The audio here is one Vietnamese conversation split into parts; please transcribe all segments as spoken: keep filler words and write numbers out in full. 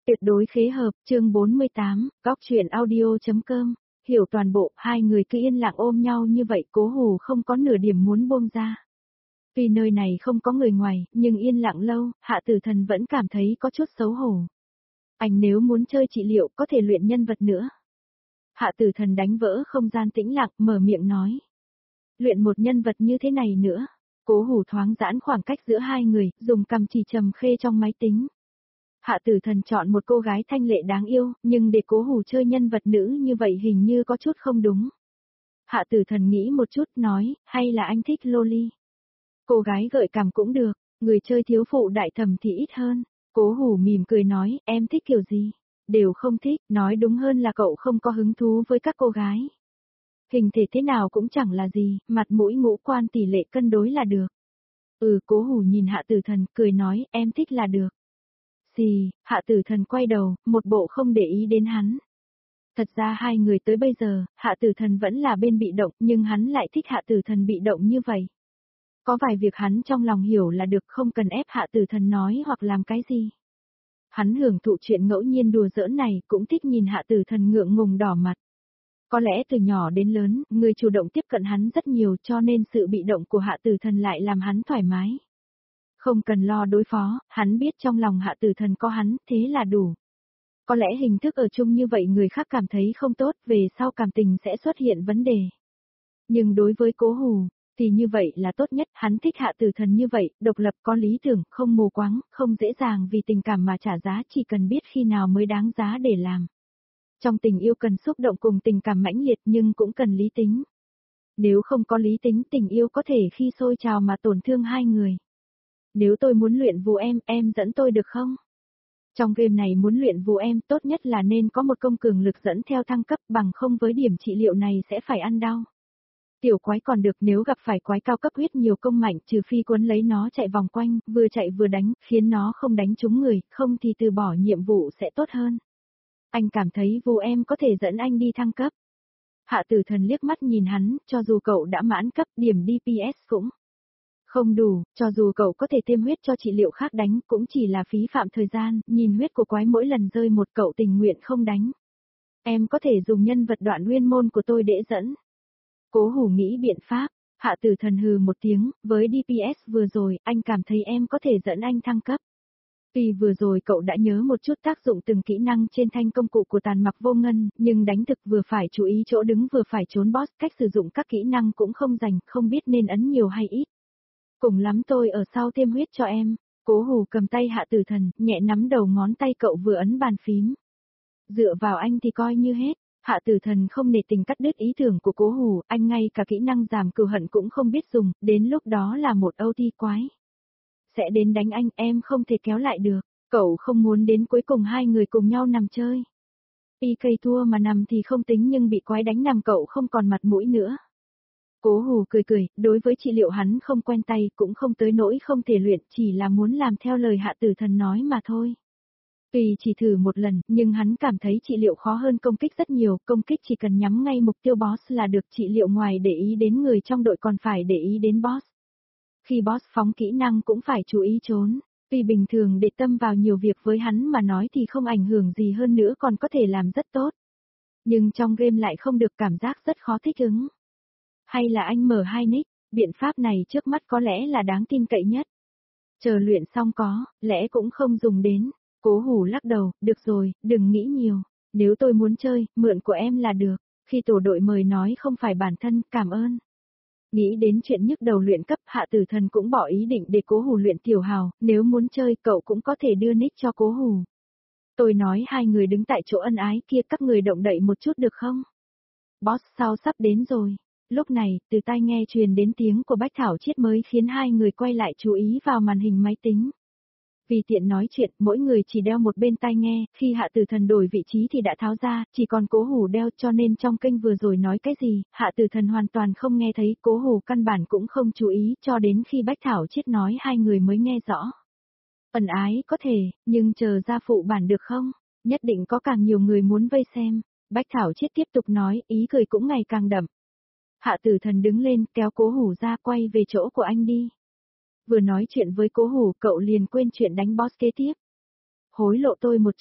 Tuyệt đối khế hợp, chương bốn mươi tám, góc chuyện audio.com, hiểu toàn bộ, hai người cứ yên lặng ôm nhau như vậy, Cố Hù không có nửa điểm muốn buông ra. Vì nơi này không có người ngoài, nhưng yên lặng lâu, Hạ Tử Thần vẫn cảm thấy có chút xấu hổ. Anh nếu muốn chơi trị liệu có thể luyện nhân vật nữa. Hạ Tử Thần đánh vỡ không gian tĩnh lặng, mở miệng nói. Luyện một nhân vật như thế này nữa. Cố Hù thoáng giãn khoảng cách giữa hai người, dùng cầm chỉ trầm khê trong máy tính. Hạ Tử Thần chọn một cô gái thanh lệ đáng yêu, nhưng để Cố Hù chơi nhân vật nữ như vậy hình như có chút không đúng. Hạ Tử Thần nghĩ một chút nói, hay là anh thích Loli. Cô gái gợi cảm cũng được, người chơi thiếu phụ đại thẩm thì ít hơn. Cố Hù mỉm cười nói, em thích kiểu gì? Đều không thích, nói đúng hơn là cậu không có hứng thú với các cô gái. Hình thể thế nào cũng chẳng là gì, mặt mũi ngũ quan tỷ lệ cân đối là được. Ừ, Cố Hù nhìn Hạ Tử Thần, cười nói, em thích là được. Xì, Hạ Tử Thần quay đầu, một bộ không để ý đến hắn. Thật ra hai người tới bây giờ, Hạ Tử Thần vẫn là bên bị động, nhưng hắn lại thích Hạ Tử Thần bị động như vậy. Có vài việc hắn trong lòng hiểu là được, không cần ép Hạ Tử Thần nói hoặc làm cái gì. Hắn hưởng thụ chuyện ngẫu nhiên đùa giỡn này, cũng thích nhìn Hạ Tử Thần ngượng ngùng đỏ mặt. Có lẽ từ nhỏ đến lớn, người chủ động tiếp cận hắn rất nhiều, cho nên sự bị động của Hạ Tử Thần lại làm hắn thoải mái. Không cần lo đối phó, hắn biết trong lòng Hạ Tử Thần có hắn, thế là đủ. Có lẽ hình thức ở chung như vậy người khác cảm thấy không tốt, về sau cảm tình sẽ xuất hiện vấn đề. Nhưng đối với Cố Hù, thì như vậy là tốt nhất, hắn thích Hạ Tử Thần như vậy, độc lập có lý tưởng, không mù quáng, không dễ dàng vì tình cảm mà trả giá, chỉ cần biết khi nào mới đáng giá để làm. Trong tình yêu cần xúc động cùng tình cảm mãnh liệt nhưng cũng cần lý tính. Nếu không có lý tính, tình yêu có thể khi sôi trào mà tổn thương hai người. Nếu tôi muốn luyện vù em, em dẫn tôi được không? Trong game này muốn luyện vù em tốt nhất là nên có một công cường lực dẫn theo thăng cấp, bằng không với điểm trị liệu này sẽ phải ăn đau. Tiểu quái còn được, nếu gặp phải quái cao cấp huyết nhiều công mạnh, trừ phi cuốn lấy nó chạy vòng quanh, vừa chạy vừa đánh, khiến nó không đánh trúng người, không thì từ bỏ nhiệm vụ sẽ tốt hơn. Anh cảm thấy vù em có thể dẫn anh đi thăng cấp. Hạ Tử Thần liếc mắt nhìn hắn, cho dù cậu đã mãn cấp, điểm đê pê ét cũng không đủ, cho dù cậu có thể tiêm huyết cho trị liệu khác đánh, cũng chỉ là phí phạm thời gian, nhìn huyết của quái mỗi lần rơi một cậu tình nguyện không đánh. Em có thể dùng nhân vật đoạn nguyên môn của tôi để dẫn. Cố Hù nghĩ biện pháp, Hạ Tử Thần hừ một tiếng, với đê pê ét vừa rồi, anh cảm thấy em có thể dẫn anh thăng cấp. Vì vừa rồi cậu đã nhớ một chút tác dụng từng kỹ năng trên thanh công cụ của Tàn Mặc Vô Ngân, nhưng đánh thực vừa phải chú ý chỗ đứng vừa phải trốn boss, cách sử dụng các kỹ năng cũng không rành, không biết nên ấn nhiều hay ít. Cùng lắm tôi ở sau tiêm huyết cho em. Cố Hù cầm tay Hạ Tử Thần, nhẹ nắm đầu ngón tay cậu vừa ấn bàn phím. Dựa vào anh thì coi như hết. Hạ Tử Thần không nể tình cắt đứt ý tưởng của Cố Hù, anh ngay cả kỹ năng giảm cừu hận cũng không biết dùng, đến lúc đó là một ô tê quái. Sẽ đến đánh anh, em không thể kéo lại được, cậu không muốn đến cuối cùng hai người cùng nhau nằm chơi. pê ca thua mà nằm thì không tính nhưng bị quái đánh nằm cậu không còn mặt mũi nữa. Cố Hù cười cười, đối với trị liệu hắn không quen tay cũng không tới nỗi không thể luyện, chỉ là muốn làm theo lời Hạ Tử Thần nói mà thôi. Tuy chỉ thử một lần, nhưng hắn cảm thấy trị liệu khó hơn công kích rất nhiều, công kích chỉ cần nhắm ngay mục tiêu boss là được, trị liệu ngoài để ý đến người trong đội còn phải để ý đến boss. Khi boss phóng kỹ năng cũng phải chú ý trốn, vì bình thường để tâm vào nhiều việc với hắn mà nói thì không ảnh hưởng gì, hơn nữa còn có thể làm rất tốt. Nhưng trong game lại không được, cảm giác rất khó thích ứng. Hay là anh mở hai nick, biện pháp này trước mắt có lẽ là đáng tin cậy nhất. Chờ luyện xong có, lẽ cũng không dùng đến. Cố Hù lắc đầu, được rồi, đừng nghĩ nhiều. Nếu tôi muốn chơi, mượn của em là được. Khi tổ đội mời nói không phải bản thân, cảm ơn. Nghĩ đến chuyện nhức đầu luyện cấp, Hạ Tử Thần cũng bỏ ý định để Cố Hù luyện tiểu hào, nếu muốn chơi cậu cũng có thể đưa nick cho Cố Hù. Tôi nói hai người đứng tại chỗ ân ái kia, các người động đậy một chút được không? Boss sau sắp đến rồi. Lúc này, từ tai nghe truyền đến tiếng của Bách Thảo Chiết mới khiến hai người quay lại chú ý vào màn hình máy tính. Vì tiện nói chuyện, mỗi người chỉ đeo một bên tai nghe, khi Hạ Tử Thần đổi vị trí thì đã tháo ra, chỉ còn Cố Hù đeo, cho nên trong kênh vừa rồi nói cái gì, Hạ Tử Thần hoàn toàn không nghe thấy, Cố Hù căn bản cũng không chú ý, cho đến khi Bách Thảo Chiết nói hai người mới nghe rõ. Ẩn ái có thể, nhưng chờ ra phụ bản được không? Nhất định có càng nhiều người muốn vây xem. Bách Thảo Chiết tiếp tục nói, ý cười cũng ngày càng đậm. Hạ Tử Thần đứng lên, kéo Cố Hù ra, quay về chỗ của anh đi. Vừa nói chuyện với Cố Hù, cậu liền quên chuyện đánh boss kế tiếp. Hối lộ tôi một chút,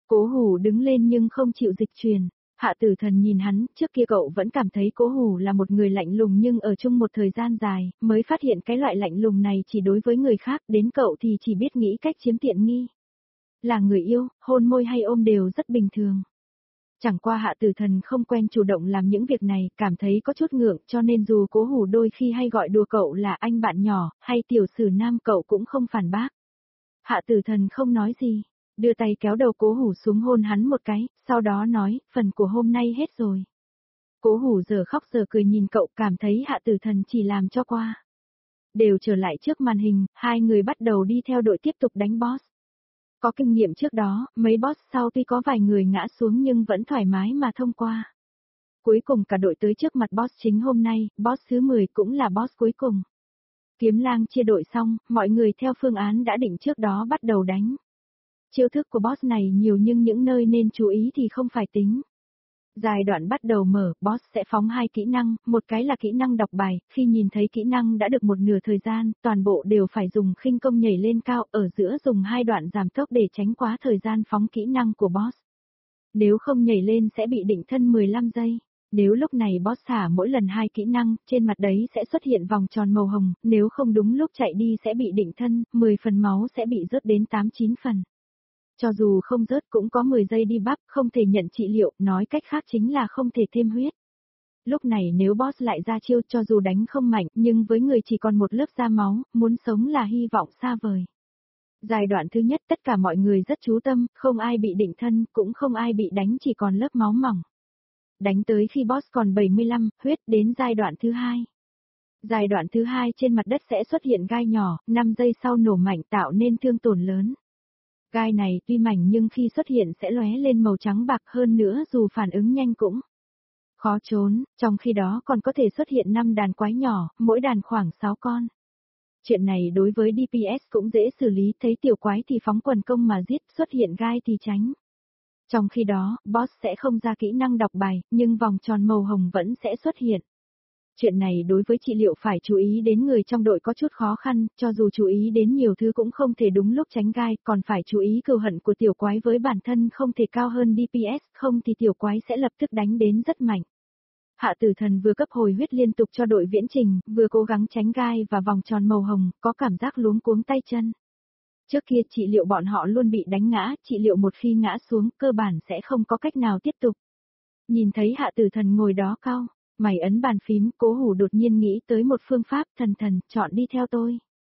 Cố Hủ đứng lên nhưng không chịu dịch chuyển. Hạ Tử Thần nhìn hắn, trước kia cậu vẫn cảm thấy Cố Hủ là một người lạnh lùng nhưng ở chung một thời gian dài, mới phát hiện cái loại lạnh lùng này chỉ đối với người khác, đến cậu thì chỉ biết nghĩ cách chiếm tiện nghi. Là người yêu, hôn môi hay ôm đều rất bình thường. Chẳng qua Hạ Tử Thần không quen chủ động làm những việc này, cảm thấy có chút ngượng, cho nên dù Cố Hủ đôi khi hay gọi đùa cậu là anh bạn nhỏ, hay tiểu sử nam, cậu cũng không phản bác. Hạ Tử Thần không nói gì, đưa tay kéo đầu Cố Hủ xuống hôn hắn một cái, sau đó nói, phần của hôm nay hết rồi. Cố Hủ giờ khóc giờ cười nhìn cậu, cảm thấy Hạ Tử Thần chỉ làm cho qua. Đều trở lại trước màn hình, hai người bắt đầu đi theo đội tiếp tục đánh boss. Có kinh nghiệm trước đó, mấy boss sau tuy có vài người ngã xuống nhưng vẫn thoải mái mà thông qua. Cuối cùng cả đội tới trước mặt boss chính hôm nay, boss thứ mười cũng là boss cuối cùng. Kiếm Lang chia đội xong, mọi người theo phương án đã định trước đó bắt đầu đánh. Chiêu thức của boss này nhiều nhưng những nơi nên chú ý thì không phải tính. Giai đoạn bắt đầu mở, boss sẽ phóng hai kỹ năng, một cái là kỹ năng đọc bài, khi nhìn thấy kỹ năng đã được một nửa thời gian, toàn bộ đều phải dùng khinh công nhảy lên cao, ở giữa dùng hai đoạn giảm tốc để tránh quá thời gian phóng kỹ năng của boss. Nếu không nhảy lên sẽ bị định thân mười lăm giây. Nếu lúc này boss xả mỗi lần hai kỹ năng, trên mặt đấy sẽ xuất hiện vòng tròn màu hồng, nếu không đúng lúc chạy đi sẽ bị định thân, mười phần máu sẽ bị rớt đến tám chín phần. Cho dù không rớt cũng có mười giây đi bắp, không thể nhận trị liệu, nói cách khác chính là không thể thêm huyết. Lúc này nếu boss lại ra chiêu cho dù đánh không mạnh, nhưng với người chỉ còn một lớp da máu, muốn sống là hy vọng xa vời. Giai đoạn thứ nhất tất cả mọi người rất chú tâm, không ai bị định thân, cũng không ai bị đánh chỉ còn lớp máu mỏng. Đánh tới khi boss còn bảy mươi lăm, huyết đến giai đoạn thứ hai. Giai đoạn thứ hai trên mặt đất sẽ xuất hiện gai nhỏ, năm giây sau nổ mạnh tạo nên thương tổn lớn. Gai này tuy mảnh nhưng khi xuất hiện sẽ lóe lên màu trắng bạc, hơn nữa dù phản ứng nhanh cũng khó trốn, trong khi đó còn có thể xuất hiện năm đàn quái nhỏ, mỗi đàn khoảng sáu con. Chuyện này đối với đê pê ét cũng dễ xử lý, thấy tiểu quái thì phóng quần công mà giết, xuất hiện gai thì tránh. Trong khi đó, boss sẽ không ra kỹ năng đọc bài, nhưng vòng tròn màu hồng vẫn sẽ xuất hiện. Chuyện này đối với trị liệu phải chú ý đến người trong đội có chút khó khăn, cho dù chú ý đến nhiều thứ cũng không thể đúng lúc tránh gai, còn phải chú ý cừu hận của tiểu quái với bản thân không thể cao hơn đê pê ét, không thì tiểu quái sẽ lập tức đánh đến rất mạnh. Hạ Tử Thần vừa cấp hồi huyết liên tục cho đội viễn trình, vừa cố gắng tránh gai và vòng tròn màu hồng, có cảm giác luống cuống tay chân. Trước kia trị liệu bọn họ luôn bị đánh ngã, trị liệu một khi ngã xuống, cơ bản sẽ không có cách nào tiếp tục. Nhìn thấy Hạ Tử Thần ngồi đó cau mày ấn bàn phím, Cố Hủ đột nhiên nghĩ tới một phương pháp, thần thần, chọn đi theo tôi.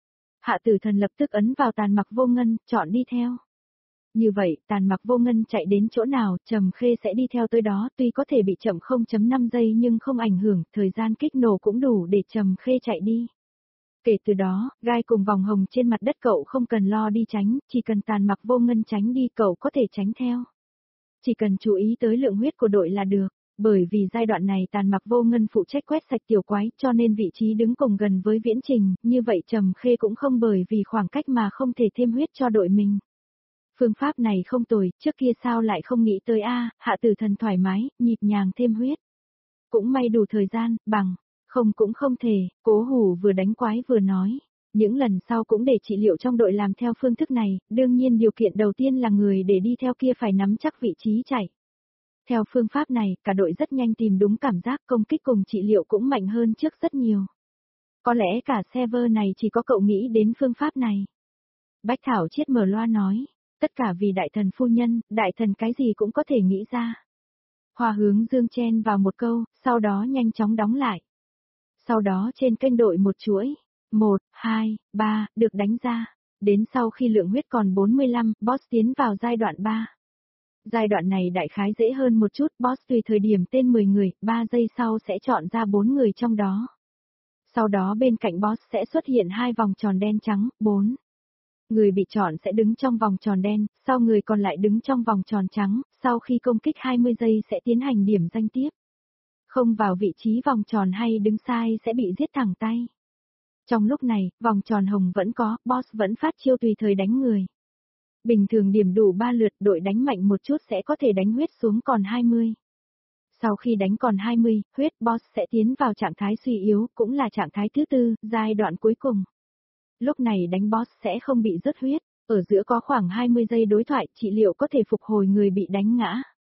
Hạ Tử Thần lập tức ấn vào Tàn Mặc Vô Ngân, chọn đi theo. Như vậy, Tàn Mặc Vô Ngân chạy đến chỗ nào, Trầm Khê sẽ đi theo tới đó, tuy có thể bị chậm không phẩy năm giây nhưng không ảnh hưởng, thời gian kích nổ cũng đủ để Trầm Khê chạy đi. Kể từ đó, gai cùng vòng hồng trên mặt đất cậu không cần lo đi tránh, chỉ cần Tàn Mặc Vô Ngân tránh đi cậu có thể tránh theo. Chỉ cần chú ý tới lượng huyết của đội là được. Bởi vì giai đoạn này Tàn Mặc Vô Ngân phụ trách quét sạch tiểu quái, cho nên vị trí đứng cùng gần với viễn trình, như vậy Trầm Khê cũng không bởi vì khoảng cách mà không thể thêm huyết cho đội mình. Phương pháp này không tồi, trước kia sao lại không nghĩ tới a, Hạ Tử Thần thoải mái, nhịp nhàng thêm huyết. Cũng may đủ thời gian, bằng, không cũng không thể, Cố Hủ vừa đánh quái vừa nói. Những lần sau cũng để trị liệu trong đội làm theo phương thức này, đương nhiên điều kiện đầu tiên là người để đi theo kia phải nắm chắc vị trí chạy. Theo phương pháp này, cả đội rất nhanh tìm đúng cảm giác, công kích cùng trị liệu cũng mạnh hơn trước rất nhiều. Có lẽ cả server này chỉ có cậu nghĩ đến phương pháp này. Bách Thảo Chiết mở loa nói, tất cả vì đại thần phu nhân, đại thần cái gì cũng có thể nghĩ ra. Hoa Hướng Dương chen vào một câu, sau đó nhanh chóng đóng lại. Sau đó trên kênh đội một chuỗi, một, hai, ba, được đánh ra. Đến sau khi lượng huyết còn bốn mươi lăm, boss tiến vào giai đoạn ba. Giai đoạn này đại khái dễ hơn một chút, boss tùy thời điểm tên mười người, ba giây sau sẽ chọn ra bốn người trong đó. Sau đó bên cạnh boss sẽ xuất hiện hai vòng tròn đen trắng, bốn. Người bị chọn sẽ đứng trong vòng tròn đen, sau người còn lại đứng trong vòng tròn trắng, sau khi công kích hai mươi giây sẽ tiến hành điểm danh tiếp. Không vào vị trí vòng tròn hay đứng sai sẽ bị giết thẳng tay. Trong lúc này, vòng tròn hồng vẫn có, boss vẫn phát chiêu tùy thời đánh người. Bình thường điểm đủ ba lượt, đội đánh mạnh một chút sẽ có thể đánh huyết xuống còn hai mươi. Sau khi đánh còn hai mươi, huyết boss sẽ tiến vào trạng thái suy yếu, cũng là trạng thái thứ tư, giai đoạn cuối cùng. Lúc này đánh boss sẽ không bị rớt huyết, Ở giữa có khoảng hai mươi giây đối thoại, trị liệu có thể phục hồi người bị đánh ngã.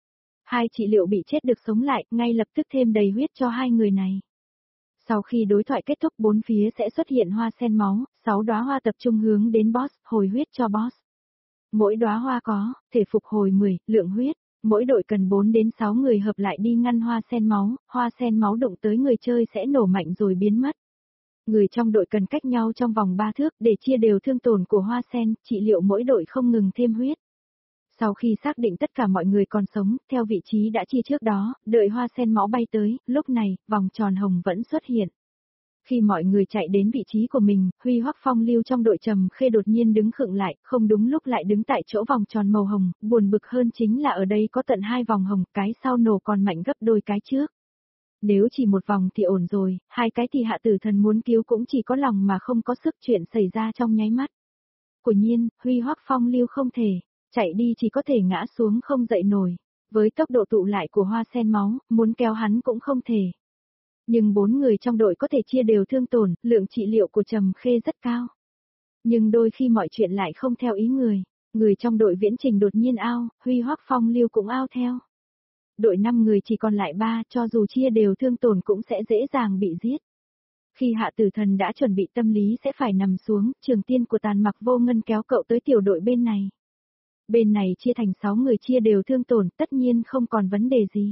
Hai trị liệu bị chết được sống lại, ngay lập tức thêm đầy huyết cho hai người này. Sau khi đối thoại kết thúc, bốn phía sẽ xuất hiện hoa sen máu, sáu đóa hoa tập trung hướng đến boss, hồi huyết cho boss. Mỗi đóa hoa có thể phục hồi mười lượng huyết, mỗi đội cần bốn đến sáu người hợp lại đi ngăn hoa sen máu, hoa sen máu đụng tới người chơi sẽ nổ mạnh rồi biến mất. Người trong đội cần cách nhau trong vòng ba thước để chia đều thương tổn của hoa sen, trị liệu mỗi đội không ngừng thêm huyết. Sau khi xác định tất cả mọi người còn sống, theo vị trí đã chia trước đó, đợi hoa sen máu bay tới, lúc này, vòng tròn hồng vẫn xuất hiện. Khi mọi người chạy đến vị trí của mình, Huy Hoắc Phong Lưu trong đội Trầm Khê đột nhiên đứng khựng lại, không đúng lúc lại đứng tại chỗ vòng tròn màu hồng, buồn bực hơn chính là ở đây có tận hai vòng hồng, cái sau nổ còn mạnh gấp đôi cái trước. Nếu chỉ một vòng thì ổn rồi, hai cái thì Hạ Tử Thần muốn cứu cũng chỉ có lòng mà không có sức, chuyện xảy ra trong nháy mắt. Quả nhiên, Huy Hoắc Phong Lưu không thể, chạy đi chỉ có thể ngã xuống không dậy nổi. Với tốc độ tụ lại của hoa sen máu, muốn kéo hắn cũng không thể. Nhưng bốn người trong đội có thể chia đều thương tổn, lượng trị liệu của Trầm Khê rất cao. Nhưng đôi khi mọi chuyện lại không theo ý người. Người trong đội Viễn Trình đột nhiên ao, Huy Hoắc Phong Lưu cũng ao theo. Đội năm người chỉ còn lại ba, cho dù chia đều thương tổn cũng sẽ dễ dàng bị giết. Khi Hạ Tử Thần đã chuẩn bị tâm lý sẽ phải nằm xuống, Trường Tiên của Tàn Mặc Vô Ngân kéo cậu tới tiểu đội bên này. Bên này chia thành sáu người chia đều thương tổn, tất nhiên không còn vấn đề gì.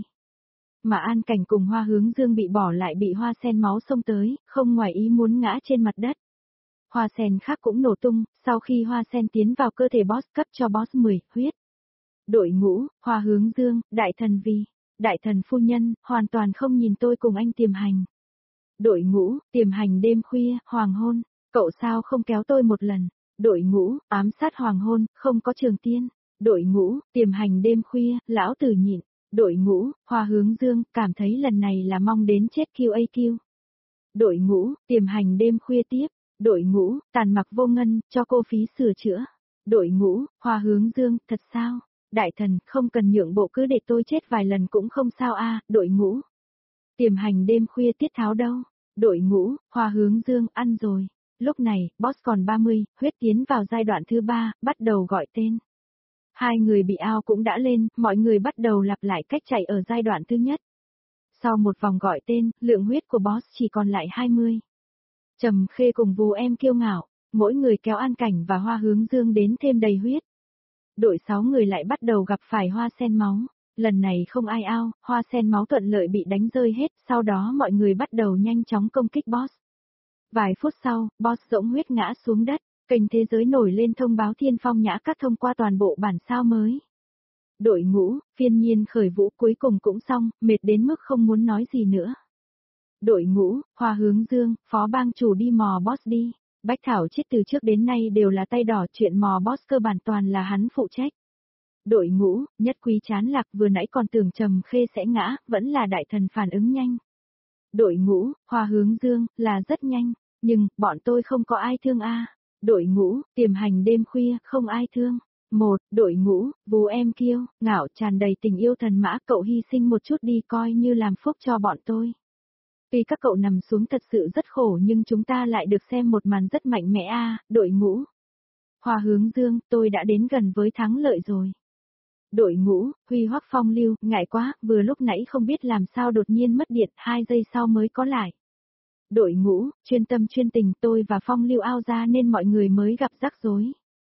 Mà An Cảnh cùng Hoa Hướng Dương bị bỏ lại bị hoa sen máu xông tới, không ngoài ý muốn ngã trên mặt đất. Hoa sen khác cũng nổ tung, sau khi hoa sen tiến vào cơ thể boss cấp cho boss mười, huyết. Đội ngũ, Hoa Hướng Dương, Đại Thần Vi, Đại Thần Phu Nhân, hoàn toàn không nhìn tôi cùng anh Tiềm Hành. Đội ngũ, Tiềm Hành đêm khuya, hoàng hôn, cậu sao không kéo tôi một lần. Đội ngũ, ám sát hoàng hôn, không có Trường Tiên. Đội ngũ, Tiềm Hành đêm khuya, lão tử nhịn. Đội ngũ, Hoa Hướng Dương, cảm thấy lần này là mong đến chết Q A Q. Đội ngũ, Tiềm Hành đêm khuya tiếp. Đội ngũ, Tàn Mặc Vô Ngân, cho cô phí sửa chữa. Đội ngũ, Hoa Hướng Dương, thật sao? Đại Thần, không cần nhượng bộ, cứ để tôi chết vài lần cũng không sao a. Đội ngũ, Tiềm Hành đêm khuya Tiết Tháo đâu? Đội ngũ, Hoa Hướng Dương, ăn rồi. Lúc này, boss còn ba mươi, huyết tiến vào giai đoạn thứ ba, bắt đầu gọi tên. Hai người bị ao cũng đã lên, mọi người bắt đầu lặp lại cách chạy ở giai đoạn thứ nhất. Sau một vòng gọi tên, lượng huyết của boss chỉ còn lại hai mươi. Trầm Khê cùng Vù Em kiêu ngạo, mỗi người kéo An Cảnh và Hoa Hướng Dương đến thêm đầy huyết. Đội sáu người lại bắt đầu gặp phải hoa sen máu. Lần này không ai ao, hoa sen máu thuận lợi bị đánh rơi hết, sau đó mọi người bắt đầu nhanh chóng công kích boss. Vài phút sau, boss rỗng huyết ngã xuống đất, kênh thế giới nổi lên thông báo Thiên Phong Nhã Các thông qua toàn bộ bản sao mới. Đội ngũ, Phiên Nhiên khởi vũ cuối cùng cũng xong, mệt đến mức không muốn nói gì nữa. Đội ngũ, Hoa Hướng Dương, Phó Bang Chủ đi mò boss đi. Bách Thảo Chiết từ trước đến nay đều là tay đỏ, chuyện mò boss cơ bản toàn là hắn phụ trách. Đội ngũ, Nhất Quý chán lạc, vừa nãy còn tưởng Trầm Khê sẽ ngã, vẫn là Đại Thần phản ứng nhanh. Đội ngũ, Hoa Hướng Dương, là rất nhanh, nhưng, bọn tôi không có ai thương a. Đội ngũ, Tiềm Hành đêm khuya, không ai thương. Một, đội ngũ, Vù Em Kiêu, ngạo tràn đầy tình yêu thần mã, cậu hy sinh một chút đi coi như làm phúc cho bọn tôi. Tuy các cậu nằm xuống thật sự rất khổ nhưng chúng ta lại được xem một màn rất mạnh mẽ a. Đội ngũ, Hoa Hướng Dương, tôi đã đến gần với thắng lợi rồi. Đội ngũ, Huy Hoắc Phong Lưu, ngại quá, vừa lúc nãy không biết làm sao đột nhiên mất điện, hai giây sau mới có lại. Đội ngũ, chuyên tâm chuyên tình, tôi và Phong Lưu ao ra nên mọi người mới gặp rắc rối.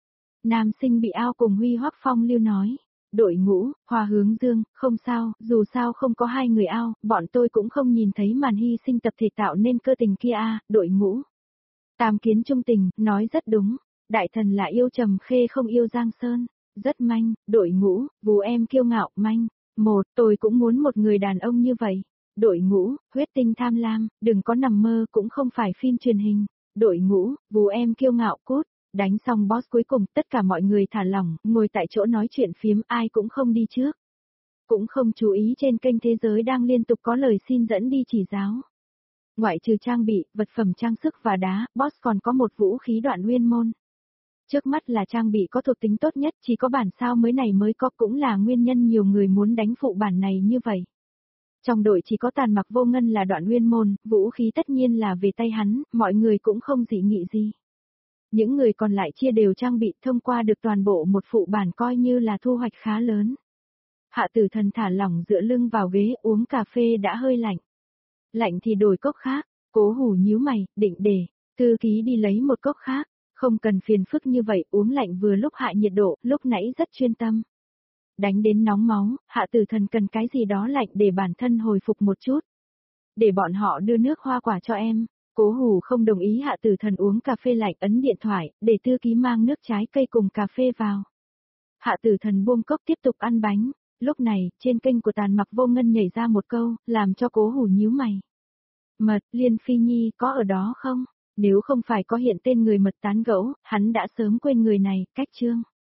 Nam sinh bị ao cùng Huy Hoắc Phong Lưu nói. Đội ngũ, Hoa Hướng Dương, không sao, dù sao không có hai người ao, bọn tôi cũng không nhìn thấy màn hy sinh tập thể tạo nên cơ tình kia a. Đội ngũ, Tam Kiến trung tình, nói rất đúng. Đại Thần là yêu Trầm Khê không yêu Giang Sơn. Rất manh. Đội ngũ, Vù Em kiêu ngạo, manh. Một, tôi cũng muốn một người đàn ông như vậy. Đội ngũ, Huyết Tinh tham lam, đừng có nằm mơ, cũng không phải phim truyền hình. Đội ngũ, Vù Em kiêu ngạo, cút. Đánh xong boss cuối cùng, tất cả mọi người thả lỏng, ngồi tại chỗ nói chuyện phiếm, ai cũng không đi trước. Cũng không chú ý trên kênh thế giới đang liên tục có lời xin dẫn đi chỉ giáo. Ngoại trừ trang bị, vật phẩm trang sức và đá, boss còn có một vũ khí đoạn nguyên môn. Trước mắt là trang bị có thuộc tính tốt nhất, chỉ có bản sao mới này mới có, cũng là nguyên nhân nhiều người muốn đánh phụ bản này như vậy. Trong đội chỉ có Tàn Mặc Vô Ngân là đoạn nguyên môn, vũ khí tất nhiên là về tay hắn, mọi người cũng không dị nghị gì. Những người còn lại chia đều trang bị thông qua được toàn bộ một phụ bản coi như là thu hoạch khá lớn. Hạ Tử Thần thả lỏng dựa lưng vào ghế uống cà phê đã hơi lạnh. Lạnh thì đổi cốc khác, Cố Hủ nhíu mày, định để thư ký đi lấy một cốc khác, không cần phiền phức như vậy, uống lạnh vừa lúc hạ nhiệt độ, lúc nãy rất chuyên tâm. Đánh đến nóng máu, Hạ Tử Thần cần cái gì đó lạnh để bản thân hồi phục một chút. Để bọn họ đưa nước hoa quả cho em. Cố Hủ không đồng ý Hạ Tử Thần uống cà phê lạnh, ấn điện thoại, để thư ký mang nước trái cây cùng cà phê vào. Hạ Tử Thần buông cốc tiếp tục ăn bánh. Lúc này, trên kênh của Tàn Mặc Vô Ngân nhảy ra một câu, làm cho Cố Hủ nhíu mày. Mật, Liên Phi Nhi có ở đó không? Nếu không phải có hiện tên người mật tán gẫu, hắn đã sớm quên người này, cách chương.